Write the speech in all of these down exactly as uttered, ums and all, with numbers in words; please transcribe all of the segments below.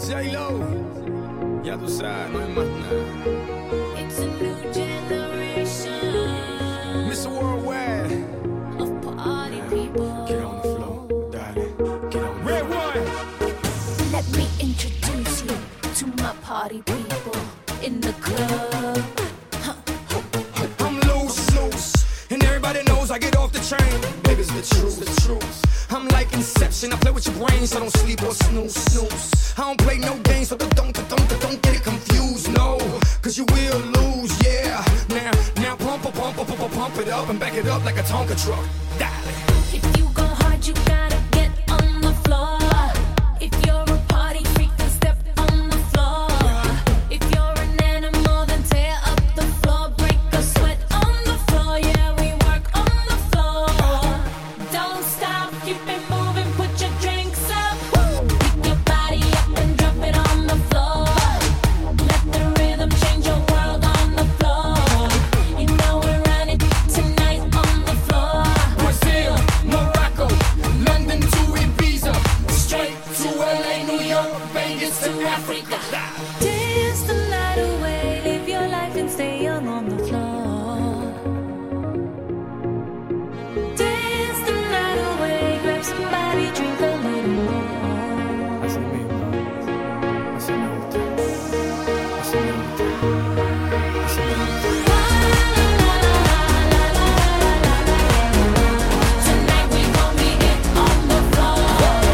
J-Lo, ya tú sabes, no hay más nada. It's a new generation. mister Worldwide. Of party people. Get on the floor, darling. Get on the Red one. Let me introduce you to my party people in the club. I'm loose, loose, and everybody knows I get off the train. Baby, it's the truth, the truth. I'm like Inception, I play with your brain, so don't sleep or snooze, snooze. I don't play no games, so don't, don't, don't, don't get it confused, no. Cause you will lose, yeah. Now, now pump, pump, pump, pump, pump it up and back it up like a Tonka truck. Darling. If you go hard, you gotta get on the floor. If you're a party freak, then step on the floor. If you're an animal, then tear up the floor. Break a sweat on the floor, yeah, we work on the floor. Don't stop, keep it moving, put your drinks up. Pick your body up and drop it on the floor. Let the rhythm change your world on the floor. You know we're running tonight on the floor. Brazil, Morocco, London to Ibiza, straight to L A, New York, Vegas to Africa. Dance the night away, live your life and stay young on the floor. Dance the night away, grab somebody, drink a little more. Así mismo, así me gusta, así me gusta, así me gusta. Tonight we gon' be it on the floor.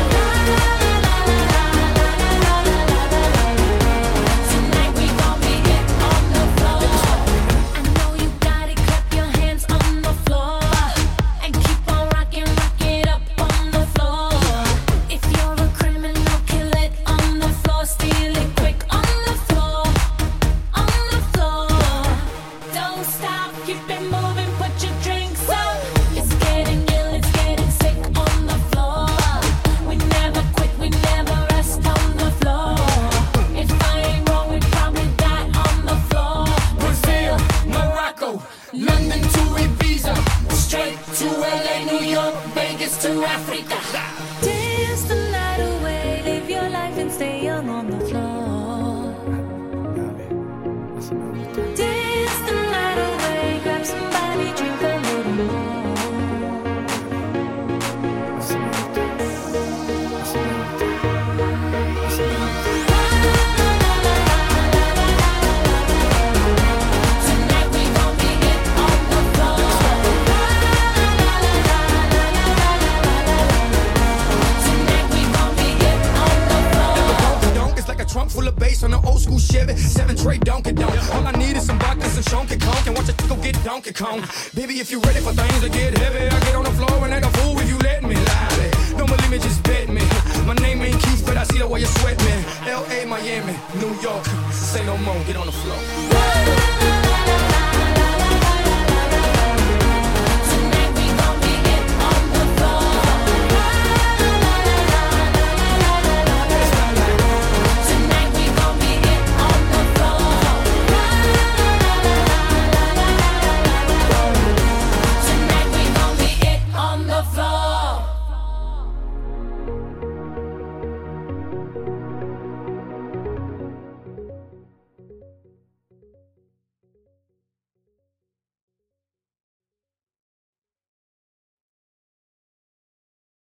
Tonight we gon' be it on the floor. I know you got it, clap your hands on the floor. And keep on rocking, rock it up on the floor. If you're a criminal, kill it on the floor. Steal it quick on the floor. On the floor. Don't stop, keep it moving, put your drinks up. It's getting ill, it's getting sick on the floor. We never quit, we never rest on the floor. If I ain't wrong, we probably die on the floor. Brazil, Morocco, London to Ibiza, straight to L A, New York, Vegas to Africa. Dance the night away, live your life and stay young on the floor. Dance the night away, grab somebody, drink a little more. Tonight we gon' be it on the floor. Tonight we gon' be it on the floor. Donk, it's like a trunk full of bass on an old school Chevy. Seven tray Donkey Donk. All I need is some vodka, some Shonky Conk, and watch it go get Donkey Kong. Baby, if you ready for things to get heavy, I get on the floor and act a fool if you let me lie. Don't believe me, just bet me. My name ain't Keith, but I see the way you sweat me. L A, Miami, New York, say no more, get on the floor.